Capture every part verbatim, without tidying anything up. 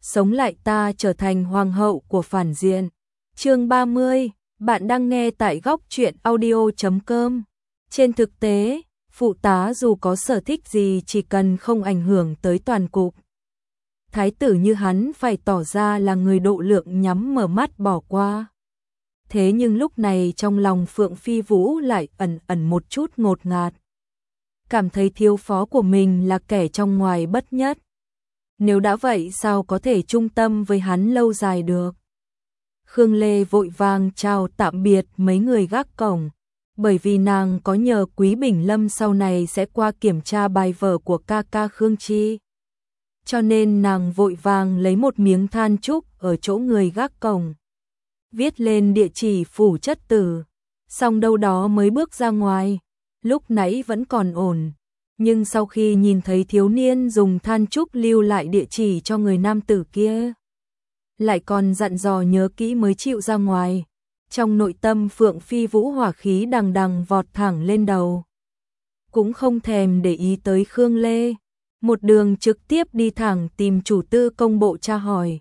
sống lại ta trở thành hoàng hậu của phản diện. Chương ba mươi, bạn đang nghe tại góc truyện audio chấm com. Trên thực tế, phụ tá dù có sở thích gì chỉ cần không ảnh hưởng tới toàn cục. Thái tử như hắn phải tỏ ra là người độ lượng nhắm mở mắt bỏ qua. Thế nhưng lúc này trong lòng Phượng Phi Vũ lại ẩn ẩn một chút ngột ngạt. Cảm thấy thiếu phó của mình là kẻ trong ngoài bất nhất. Nếu đã vậy sao có thể trung tâm với hắn lâu dài được. Khương Lê vội vàng chào tạm biệt mấy người gác cổng, bởi vì nàng có nhờ Quý Bình Lâm sau này sẽ qua kiểm tra bài vở của ca ca Khương Chi. Cho nên nàng vội vàng lấy một miếng than trúc ở chỗ người gác cổng, viết lên địa chỉ phủ chất tử, xong đâu đó mới bước ra ngoài. Lúc nãy vẫn còn ổn, nhưng sau khi nhìn thấy thiếu niên dùng than trúc lưu lại địa chỉ cho người nam tử kia, lại còn dặn dò nhớ kỹ mới chịu ra ngoài. Trong nội tâm Phượng Phi Vũ hỏa khí đằng đằng vọt thẳng lên đầu, cũng không thèm để ý tới Khương Lê, một đường trực tiếp đi thẳng tìm chủ tư công bộ tra hỏi.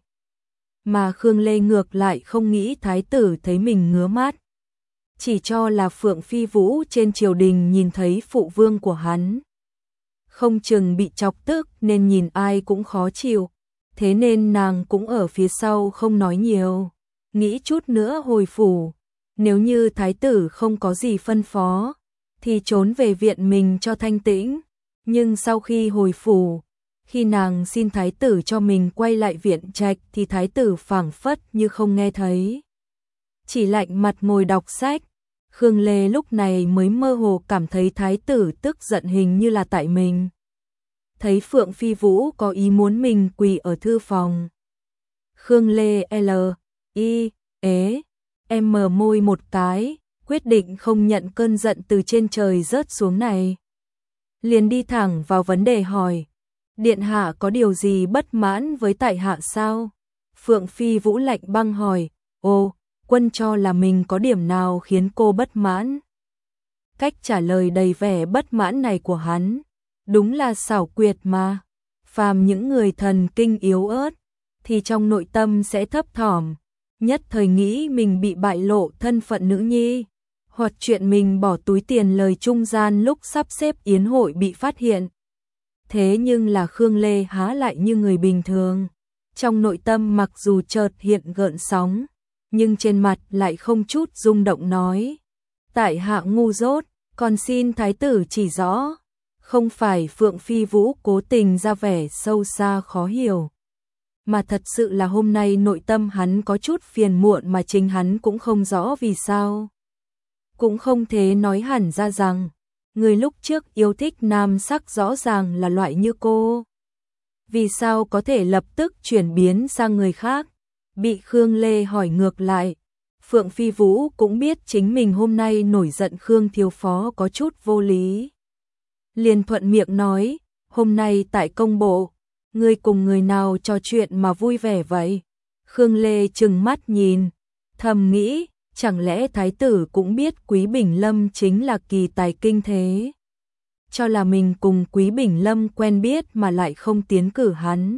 Mà Khương Lê ngược lại không nghĩ thái tử thấy mình ngứa mắt, chỉ cho là Phượng Phi Vũ trên triều đình nhìn thấy phụ vương của hắn, không chừng bị chọc tức nên nhìn ai cũng khó chịu, thế nên nàng cũng ở phía sau không nói nhiều, nghĩ chút nữa hồi phủ, nếu như thái tử không có gì phân phó, thì trốn về viện mình cho thanh tĩnh. Nhưng sau khi hồi phủ, khi nàng xin thái tử cho mình quay lại viện trạch thì thái tử phảng phất như không nghe thấy, chỉ lạnh mặt ngồi đọc sách. Khương Lê lúc này mới mơ hồ cảm thấy thái tử tức giận hình như là tại mình. Thấy Phượng Phi Vũ có ý muốn mình quỳ ở thư phòng. Khương Lê L, I, ế, em mờ môi một cái, quyết định không nhận cơn giận từ trên trời rớt xuống này. Liền đi thẳng vào vấn đề hỏi, điện hạ có điều gì bất mãn với tại hạ sao? Phượng Phi Vũ lạnh băng hỏi, ô, quân cho là mình có điểm nào khiến cô bất mãn? Cách trả lời đầy vẻ bất mãn này của hắn, đúng là xảo quyệt mà. Phàm những người thần kinh yếu ớt, thì trong nội tâm sẽ thấp thỏm, nhất thời nghĩ mình bị bại lộ thân phận nữ nhi, hoặc chuyện mình bỏ túi tiền lời trung gian lúc sắp xếp yến hội bị phát hiện. Thế nhưng là Khương Lê há lại như người bình thường, trong nội tâm mặc dù chợt hiện gợn sóng, nhưng trên mặt lại không chút rung động nói, tại hạ ngu dốt, còn xin thái tử chỉ rõ. Không phải Phượng Phi Vũ cố tình ra vẻ sâu xa khó hiểu, mà thật sự là hôm nay nội tâm hắn có chút phiền muộn mà chính hắn cũng không rõ vì sao. Cũng không thể nói hẳn ra rằng, người lúc trước yêu thích nam sắc rõ ràng là loại như cô, vì sao có thể lập tức chuyển biến sang người khác. Bị Khương Lê hỏi ngược lại, Phượng Phi Vũ cũng biết chính mình hôm nay nổi giận Khương thiếu phó có chút vô lý. Liền thuận miệng nói, hôm nay tại công bộ, ngươi cùng người nào trò chuyện mà vui vẻ vậy? Khương Lê trừng mắt nhìn, thầm nghĩ, chẳng lẽ thái tử cũng biết Quý Bình Lâm chính là kỳ tài kinh thế? Cho là mình cùng Quý Bình Lâm quen biết mà lại không tiến cử hắn,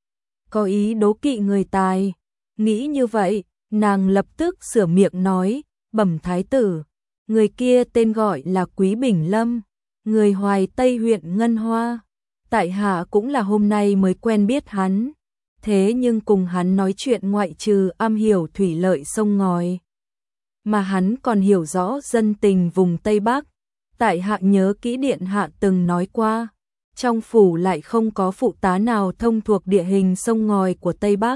có ý đố kỵ người tài. Nghĩ như vậy, nàng lập tức sửa miệng nói, bẩm thái tử, người kia tên gọi là Quý Bình Lâm, người Hoài Tây huyện Ngân Hoa. Tại hạ cũng là hôm nay mới quen biết hắn, thế nhưng cùng hắn nói chuyện ngoại trừ am hiểu thủy lợi sông ngòi, mà hắn còn hiểu rõ dân tình vùng Tây Bắc. Tại hạ nhớ kỹ điện hạ từng nói qua, trong phủ lại không có phụ tá nào thông thuộc địa hình sông ngòi của Tây Bắc.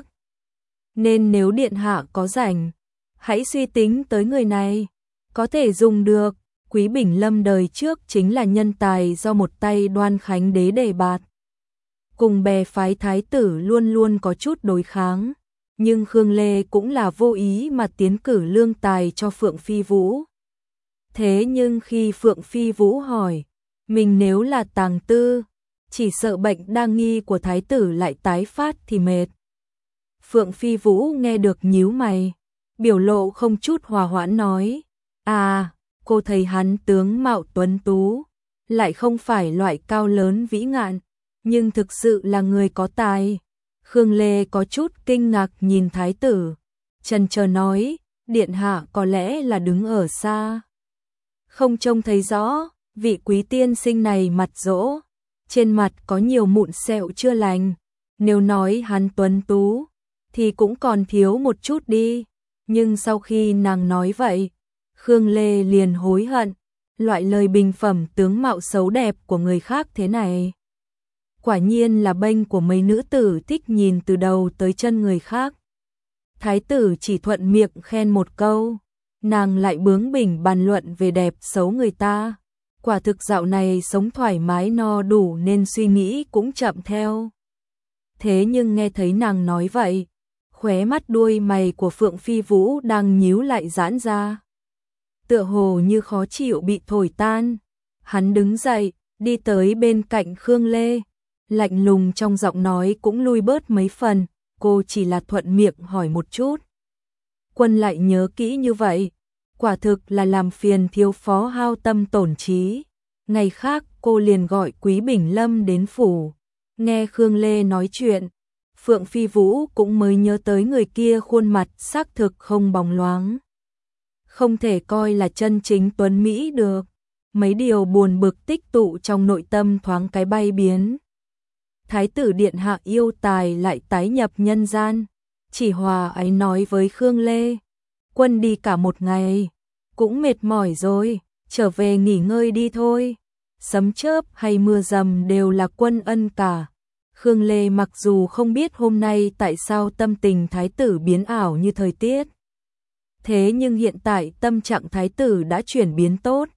Nên nếu điện hạ có rảnh, hãy suy tính tới người này, có thể dùng được. Quý Bình Lâm đời trước chính là nhân tài do một tay Đoan Khánh đế đề bạt, cùng bè phái thái tử luôn luôn có chút đối kháng, nhưng Khương Lê cũng là vô ý mà tiến cử lương tài cho Phượng Phi Vũ. Thế nhưng khi Phượng Phi Vũ hỏi, mình nếu là tàng tư, chỉ sợ bệnh đa nghi của thái tử lại tái phát thì mệt. Phượng Phi Vũ nghe được nhíu mày, biểu lộ không chút hòa hoãn nói, à, cô thấy hắn tướng mạo tuấn tú, lại không phải loại cao lớn vĩ ngạn, nhưng thực sự là người có tài. Khương Lê có chút kinh ngạc nhìn thái tử, chần chờ nói, điện hạ có lẽ là đứng ở xa, không trông thấy rõ. Vị quý tiên sinh này mặt rỗ, trên mặt có nhiều mụn sẹo chưa lành, nếu nói hắn tuấn tú thì cũng còn thiếu một chút đi. Nhưng sau khi nàng nói vậy, Khương Lê liền hối hận, loại lời bình phẩm tướng mạo xấu đẹp của người khác thế này. Quả nhiên là bênh của mấy nữ tử thích nhìn từ đầu tới chân người khác. Thái tử chỉ thuận miệng khen một câu, nàng lại bướng bỉnh bàn luận về đẹp xấu người ta. Quả thực dạo này sống thoải mái no đủ nên suy nghĩ cũng chậm theo. Thế nhưng nghe thấy nàng nói vậy, khóe mắt đuôi mày của Phượng Phi Vũ đang nhíu lại giãn ra, tựa hồ như khó chịu bị thổi tan. Hắn đứng dậy, đi tới bên cạnh Khương Lê, lạnh lùng trong giọng nói cũng lui bớt mấy phần, cô chỉ là thuận miệng hỏi một chút. Quân lại nhớ kỹ như vậy, quả thực là làm phiền thiếu phó hao tâm tổn trí. Ngày khác cô liền gọi Quý Bình Lâm đến phủ. Nghe Khương Lê nói chuyện, Phượng Phi Vũ cũng mới nhớ tới người kia khuôn mặt xác thực không bóng loáng, không thể coi là chân chính tuấn mỹ được. Mấy điều buồn bực tích tụ trong nội tâm thoáng cái bay biến. Thái tử điện hạ yêu tài lại tái nhập nhân gian, chỉ hòa ấy nói với Khương Lê, quân đi cả một ngày, cũng mệt mỏi rồi, trở về nghỉ ngơi đi thôi. Sấm chớp hay mưa dầm đều là quân ân cả. Khương Lê mặc dù không biết hôm nay tại sao tâm tình thái tử biến ảo như thời tiết, thế nhưng hiện tại tâm trạng thái tử đã chuyển biến tốt.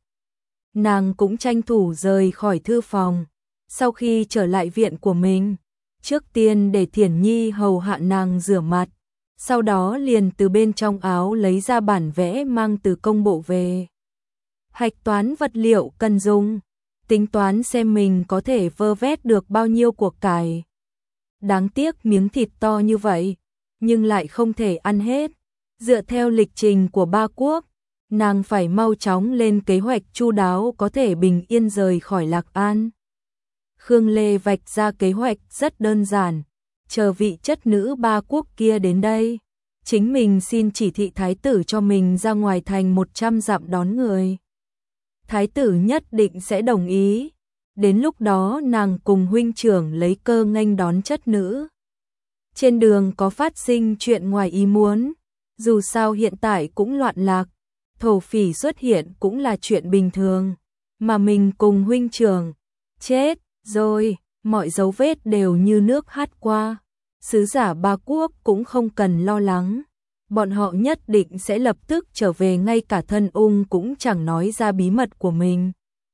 Nàng cũng tranh thủ rời khỏi thư phòng. Sau khi trở lại viện của mình, trước tiên để Thiển Nhi hầu hạ nàng rửa mặt, sau đó liền từ bên trong áo lấy ra bản vẽ mang từ công bộ về. Hạch toán vật liệu cần dùng, tính toán xem mình có thể vơ vét được bao nhiêu của cải. Đáng tiếc miếng thịt to như vậy, nhưng lại không thể ăn hết. Dựa theo lịch trình của ba quốc, nàng phải mau chóng lên kế hoạch chu đáo có thể bình yên rời khỏi Lạc An. Khương Lê vạch ra kế hoạch rất đơn giản, chờ vị chất nữ ba quốc kia đến đây, chính mình xin chỉ thị thái tử cho mình ra ngoài thành một trăm dặm đón người. Thái tử nhất định sẽ đồng ý, đến lúc đó nàng cùng huynh trưởng lấy cơ nghênh đón chất nữ. Trên đường có phát sinh chuyện ngoài ý muốn, dù sao hiện tại cũng loạn lạc, thổ phỉ xuất hiện cũng là chuyện bình thường, mà mình cùng huynh trưởng, chết rồi, mọi dấu vết đều như nước hắt qua. Sứ giả ba quốc cũng không cần lo lắng, bọn họ nhất định sẽ lập tức trở về, ngay cả thân ung cũng chẳng nói ra bí mật của mình.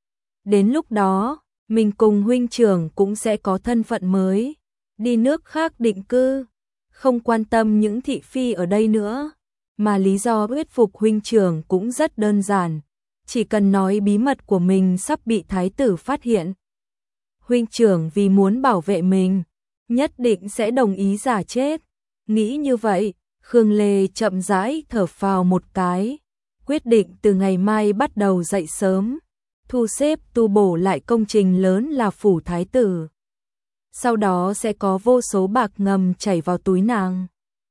Đến lúc đó, mình cùng huynh trưởng cũng sẽ có thân phận mới, đi nước khác định cư, không quan tâm những thị phi ở đây nữa. Mà lý do thuyết phục huynh trưởng cũng rất đơn giản, chỉ cần nói bí mật của mình sắp bị thái tử phát hiện. Huynh trưởng vì muốn bảo vệ mình, nhất định sẽ đồng ý giả chết. Nghĩ như vậy, Khương Lê chậm rãi thở phào một cái, quyết định từ ngày mai bắt đầu dậy sớm, thu xếp tu bổ lại công trình lớn là phủ thái tử. Sau đó sẽ có vô số bạc ngầm chảy vào túi nàng.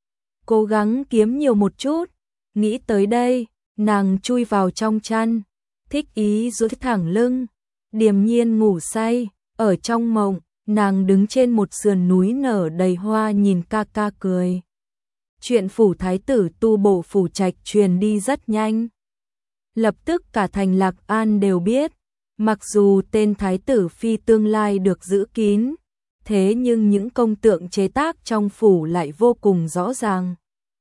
Cố gắng kiếm nhiều một chút. Nghĩ tới đây, nàng chui vào trong chăn, thích ý duỗi thẳng lưng, điềm nhiên ngủ say. Ở trong mộng, nàng đứng trên một sườn núi nở đầy hoa nhìn ca ca cười. Chuyện phủ thái tử tu bổ phủ trạch truyền đi rất nhanh. Lập tức cả thành Lạc An đều biết, mặc dù tên thái tử phi tương lai được giữ kín, thế nhưng những công tượng chế tác trong phủ lại vô cùng rõ ràng.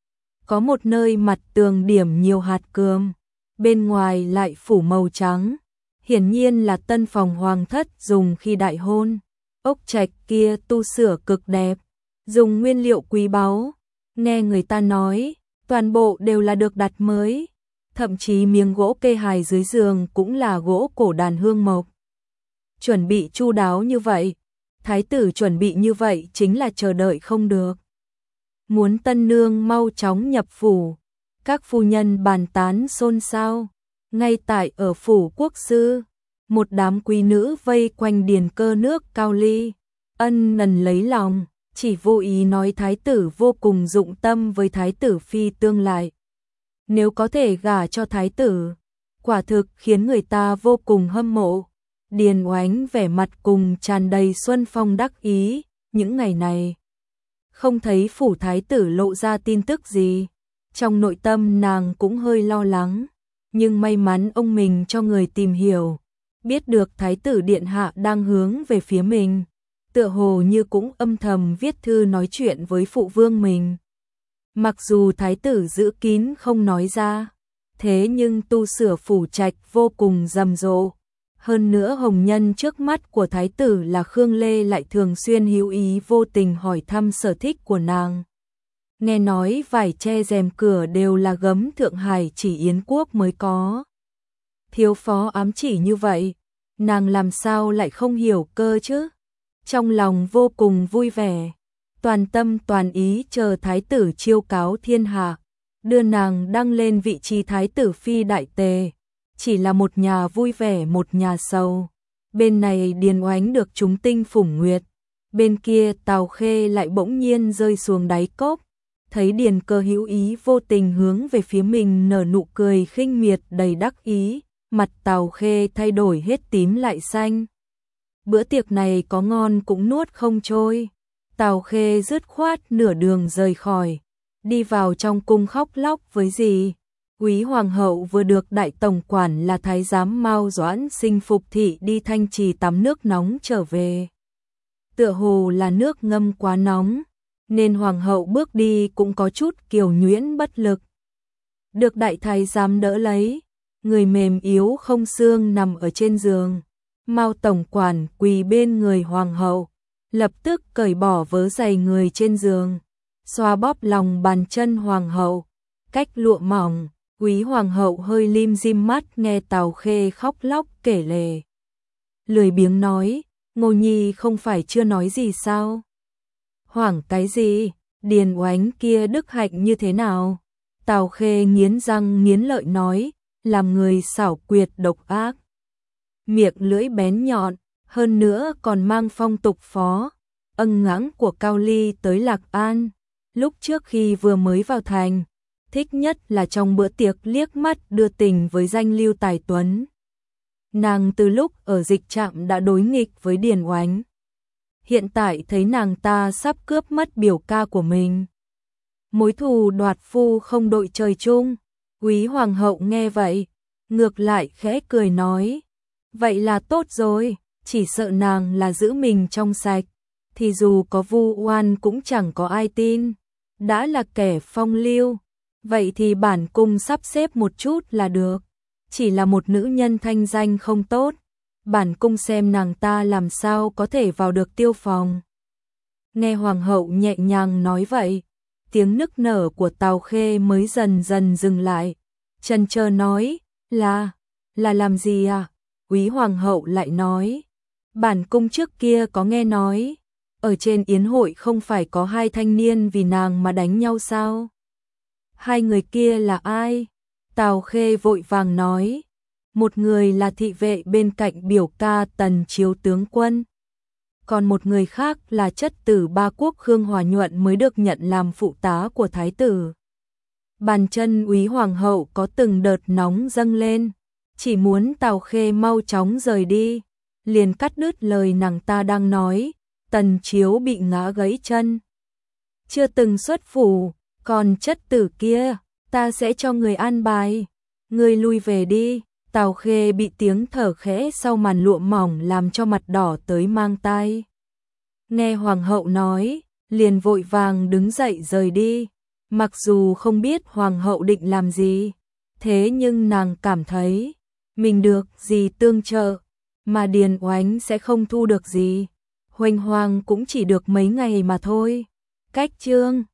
Có một nơi mặt tường điểm nhiều hạt cườm, bên ngoài lại phủ màu trắng, hiển nhiên là tân phòng hoàng thất dùng khi đại hôn. Ốc trạch kia tu sửa cực đẹp, dùng nguyên liệu quý báu, nghe người ta nói, toàn bộ đều là được đặt mới, thậm chí miếng gỗ kê hài dưới giường cũng là gỗ cổ đàn hương mộc. Chuẩn bị chu đáo như vậy, thái tử chuẩn bị như vậy chính là chờ đợi không được. Muốn tân nương mau chóng nhập phủ, các phu nhân bàn tán xôn xao. Ngay tại ở phủ quốc sư, một đám quý nữ vây quanh điền cơ nước cao ly, ân nần lấy lòng, chỉ vô ý nói thái tử vô cùng dụng tâm với thái tử phi tương lai. Nếu có thể gả cho thái tử, quả thực khiến người ta vô cùng hâm mộ. Điền Oánh vẻ mặt cùng tràn đầy xuân phong đắc ý, những ngày này không thấy phủ thái tử lộ ra tin tức gì, trong nội tâm nàng cũng hơi lo lắng, nhưng may mắn ông mình cho người tìm hiểu, biết được thái tử điện hạ đang hướng về phía mình, tựa hồ như cũng âm thầm viết thư nói chuyện với phụ vương mình. Mặc dù thái tử giữ kín không nói ra, thế nhưng tu sửa phủ trạch vô cùng rầm rộ. Hơn nữa hồng nhân trước mắt của thái tử là Khương Lê lại thường xuyên hữu ý vô tình hỏi thăm sở thích của nàng. Nghe nói vải che rèm cửa đều là gấm Thượng Hải chỉ Yến quốc mới có. Thiếu phó ám chỉ như vậy, nàng làm sao lại không hiểu cơ chứ? Trong lòng vô cùng vui vẻ, toàn tâm toàn ý chờ thái tử chiêu cáo thiên hạ, đưa nàng đăng lên vị trí thái tử phi đại tề. Chỉ là một nhà vui vẻ một nhà sầu. Bên này Điền Oánh được chúng tinh phủng nguyệt, bên kia Tào Khê lại bỗng nhiên rơi xuống đáy cốc. Thấy Điền Cơ hữu ý vô tình hướng về phía mình nở nụ cười khinh miệt đầy đắc ý, mặt Tào Khê thay đổi hết tím lại xanh. Bữa tiệc này có ngon cũng nuốt không trôi. Tào Khê dứt khoát nửa đường rời khỏi, đi vào trong cung khóc lóc với dì. Quý hoàng hậu vừa được đại tổng quản là thái giám Mao Doãn Sinh phục thị đi Thanh Trì tắm nước nóng trở về. Tựa hồ là nước ngâm quá nóng, nên hoàng hậu bước đi cũng có chút kiều nhuyễn bất lực. Được đại thái giám đỡ lấy, người mềm yếu không xương nằm ở trên giường. Mao tổng quản quỳ bên người hoàng hậu, lập tức cởi bỏ vớ giày người trên giường, xoa bóp lòng bàn chân hoàng hậu, cách lụa mỏng. Quý hoàng hậu hơi lim dim mắt nghe Tào Khê khóc lóc kể lể. Lười biếng nói, Ngô Nhi không phải chưa nói gì sao? Hoảng cái gì? Điền Oánh kia đức hạnh như thế nào? Tào Khê nghiến răng nghiến lợi nói, làm người xảo quyệt độc ác. Miệng lưỡi bén nhọn, hơn nữa còn mang phong tục phó, âng ngãng của Cao Ly tới Lạc An. Lúc trước khi vừa mới vào thành, thích nhất là trong bữa tiệc liếc mắt đưa tình với danh Lưu Tài Tuấn. Nàng từ lúc ở dịch trạm đã đối nghịch với Điền Oánh. Hiện tại thấy nàng ta sắp cướp mất biểu ca của mình. Mối thù đoạt phu không đội trời chung. Quý hoàng hậu nghe vậy, ngược lại khẽ cười nói. Vậy là tốt rồi, chỉ sợ nàng là giữ mình trong sạch. Thì dù có vu oan cũng chẳng có ai tin. Đã là kẻ phong lưu. Vậy thì bản cung sắp xếp một chút là được. Chỉ là một nữ nhân thanh danh không tốt. Bản cung xem nàng ta làm sao có thể vào được tiêu phòng. Nghe hoàng hậu nhẹ nhàng nói vậy, tiếng nức nở của Tào Khê mới dần dần dừng lại. Chần chờ nói, là, là làm gì à? Quý hoàng hậu lại nói, bản cung trước kia có nghe nói, ở trên yến hội không phải có hai thanh niên vì nàng mà đánh nhau sao? Hai người kia là ai? Tào Khê vội vàng nói, một người là thị vệ bên cạnh biểu ca Tần Chiếu tướng quân, còn một người khác là chất tử ba quốc Khương Hòa Nhuận mới được nhận làm phụ tá của thái tử. Bàn chân Úy hoàng hậu có từng đợt nóng dâng lên, chỉ muốn Tào Khê mau chóng rời đi, liền cắt đứt lời nàng ta đang nói. Tần Chiếu bị ngã gãy chân, chưa từng xuất phủ, còn chất tử kia, ta sẽ cho người an bài, người lui về đi. Tào Khê bị tiếng thở khẽ sau màn lụa mỏng làm cho mặt đỏ tới mang tai. Nghe hoàng hậu nói, liền vội vàng đứng dậy rời đi. Mặc dù không biết hoàng hậu định làm gì, thế nhưng nàng cảm thấy mình được gì tương trợ, mà Điền Oánh sẽ không thu được gì. Huênh hoang cũng chỉ được mấy ngày mà thôi. Cách chương